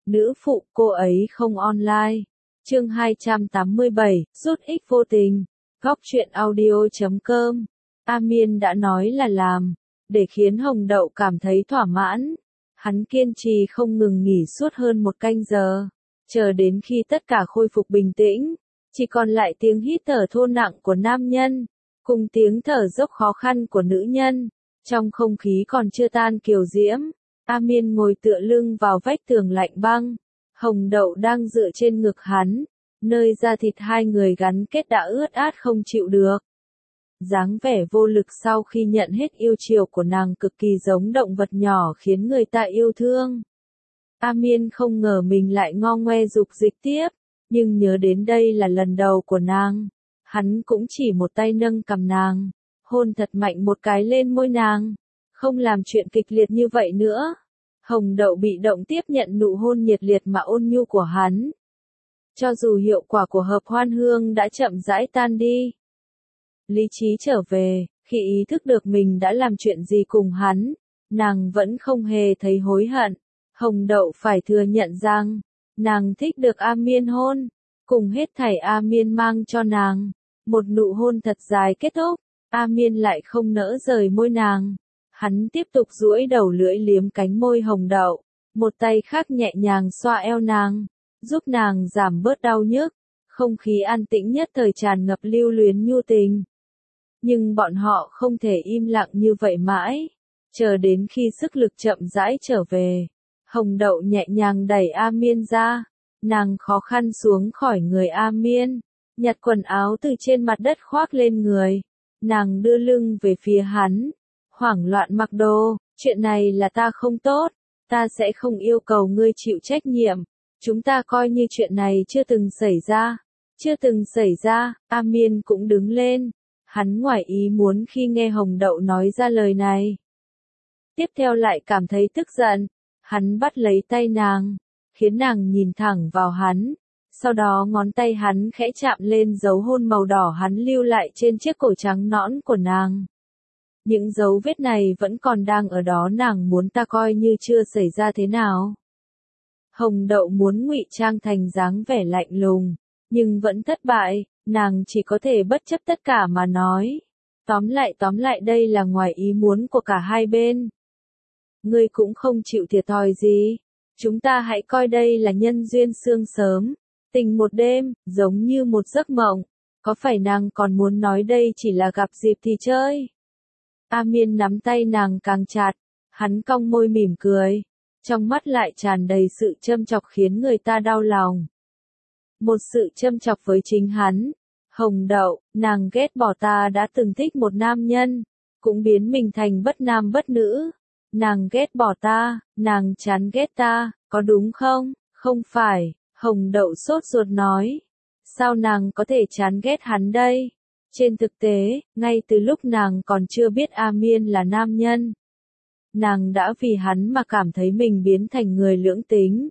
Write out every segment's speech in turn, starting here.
Nữ phụ cô ấy không online. Chương 287, rút ích vô tình. Góc truyện audio.com. A Miên đã nói là làm, để khiến Hồng Đậu cảm thấy thỏa mãn. Hắn kiên trì không ngừng nghỉ suốt hơn 1 canh giờ, chờ đến khi tất cả khôi phục bình tĩnh, chỉ còn lại tiếng hít thở thô nặng của nam nhân, cùng tiếng thở dốc khó khăn của nữ nhân. Trong không khí còn chưa tan kiều diễm, A Miên ngồi tựa lưng vào vách tường lạnh băng. Hồng Đậu đang dựa trên ngực hắn, nơi da thịt hai người gắn kết đã ướt át không chịu được. Dáng vẻ vô lực sau khi nhận hết yêu chiều của nàng cực kỳ giống động vật nhỏ khiến người ta yêu thương. A Miên không ngờ mình lại ngo ngoe dục dịch tiếp, nhưng nhớ đến đây là lần đầu của nàng, hắn cũng chỉ một tay nâng cằm nàng, hôn thật mạnh một cái lên môi nàng, không làm chuyện kịch liệt như vậy nữa. Hồng Đậu bị động tiếp nhận nụ hôn nhiệt liệt mà ôn nhu của hắn. Cho dù hiệu quả của hợp hoan hương đã chậm rãi tan đi, lý trí trở về, khi ý thức được mình đã làm chuyện gì cùng hắn, nàng vẫn không hề thấy hối hận. Hồng Đậu phải thừa nhận rằng, nàng thích được A Miên hôn, cùng hết thảy A Miên mang cho nàng. Một nụ hôn thật dài kết thúc, A Miên lại không nỡ rời môi nàng. Hắn tiếp tục duỗi đầu lưỡi liếm cánh môi Hồng Đậu, một tay khác nhẹ nhàng xoa eo nàng, giúp nàng giảm bớt đau nhức. Không khí an tĩnh nhất thời tràn ngập lưu luyến nhu tình. Nhưng bọn họ không thể im lặng như vậy mãi, chờ đến khi sức lực chậm rãi trở về. Hồng Đậu nhẹ nhàng đẩy A Miên ra, nàng khó khăn xuống khỏi người A Miên, nhặt quần áo từ trên mặt đất khoác lên người. Nàng đưa lưng về phía hắn, hoảng loạn mặc đồ, chuyện này là ta không tốt, ta sẽ không yêu cầu ngươi chịu trách nhiệm, chúng ta coi như chuyện này chưa từng xảy ra. Chưa từng xảy ra. A Miên cũng đứng lên, hắn ngoài ý muốn khi nghe Hồng Đậu nói ra lời này. Tiếp theo lại cảm thấy tức giận, hắn bắt lấy tay nàng, khiến nàng nhìn thẳng vào hắn, sau đó ngón tay hắn khẽ chạm lên dấu hôn màu đỏ hắn lưu lại trên chiếc cổ trắng nõn của nàng. Những dấu vết này vẫn còn đang ở đó, nàng muốn ta coi như chưa xảy ra thế nào. Hồng Đậu muốn ngụy trang thành dáng vẻ lạnh lùng, nhưng vẫn thất bại, nàng chỉ có thể bất chấp tất cả mà nói. Tóm lại đây là ngoài ý muốn của cả hai bên. Ngươi cũng không chịu thiệt thòi gì. Chúng ta hãy coi đây là nhân duyên sương sớm, tình một đêm, giống như một giấc mộng. Có phải nàng còn muốn nói đây chỉ là gặp dịp thì chơi? A Miên nắm tay nàng càng chặt, hắn cong môi mỉm cười, trong mắt lại tràn đầy sự châm chọc khiến người ta đau lòng. Một sự châm chọc với chính hắn. Hồng Đậu, nàng ghét bỏ ta đã từng thích một nam nhân, cũng biến mình thành bất nam bất nữ. Nàng ghét bỏ ta, nàng chán ghét ta, có đúng không? Không phải, Hồng Đậu sốt ruột nói. Sao nàng có thể chán ghét hắn đây? Trên thực tế, ngay từ lúc nàng còn chưa biết A Miên là nam nhân, nàng đã vì hắn mà cảm thấy mình biến thành người lưỡng tính.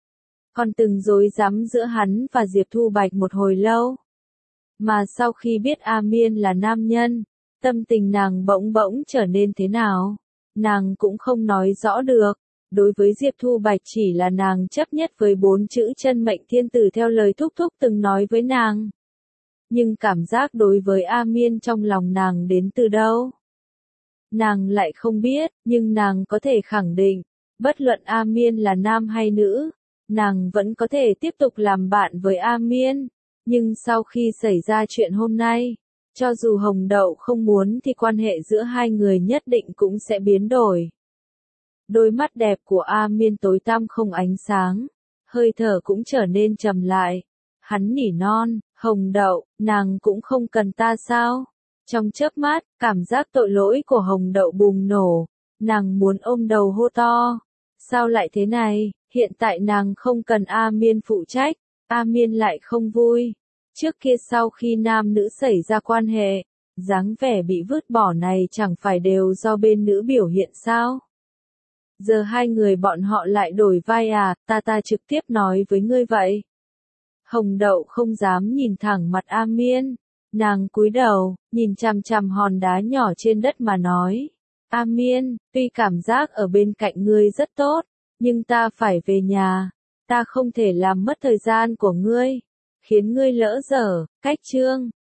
Còn từng dối rắm giữa hắn và Diệp Thu Bạch một hồi lâu. Mà sau khi biết A Miên là nam nhân, tâm tình nàng bỗng trở nên thế nào, nàng cũng không nói rõ được. Đối với Diệp Thu Bạch chỉ là nàng chấp nhất với 4 chữ chân mệnh thiên tử theo lời thúc thúc từng nói với nàng. Nhưng cảm giác đối với A Miên trong lòng nàng đến từ đâu? Nàng lại không biết, nhưng nàng có thể khẳng định, bất luận A Miên là nam hay nữ, nàng vẫn có thể tiếp tục làm bạn với A Miên. Nhưng sau khi xảy ra chuyện hôm nay, cho dù Hồng Đậu không muốn thì quan hệ giữa hai người nhất định cũng sẽ biến đổi. Đôi mắt đẹp của A Miên tối tăm không ánh sáng, hơi thở cũng trở nên trầm lại. Hắn nỉ non, Hồng Đậu, nàng cũng không cần ta sao? Trong chớp mắt, cảm giác tội lỗi của Hồng Đậu bùng nổ, nàng muốn ôm đầu hô to. Sao lại thế này, hiện tại nàng không cần A Miên phụ trách, A Miên lại không vui. Trước kia sau khi nam nữ xảy ra quan hệ, dáng vẻ bị vứt bỏ này chẳng phải đều do bên nữ biểu hiện sao? Giờ hai người bọn họ lại đổi vai à, ta trực tiếp nói với ngươi vậy. Hồng Đậu không dám nhìn thẳng mặt A Miên, nàng cúi đầu, nhìn chằm chằm hòn đá nhỏ trên đất mà nói. A Miên, tuy cảm giác ở bên cạnh ngươi rất tốt, nhưng ta phải về nhà. Ta không thể làm mất thời gian của ngươi, khiến ngươi lỡ dở, cách chương.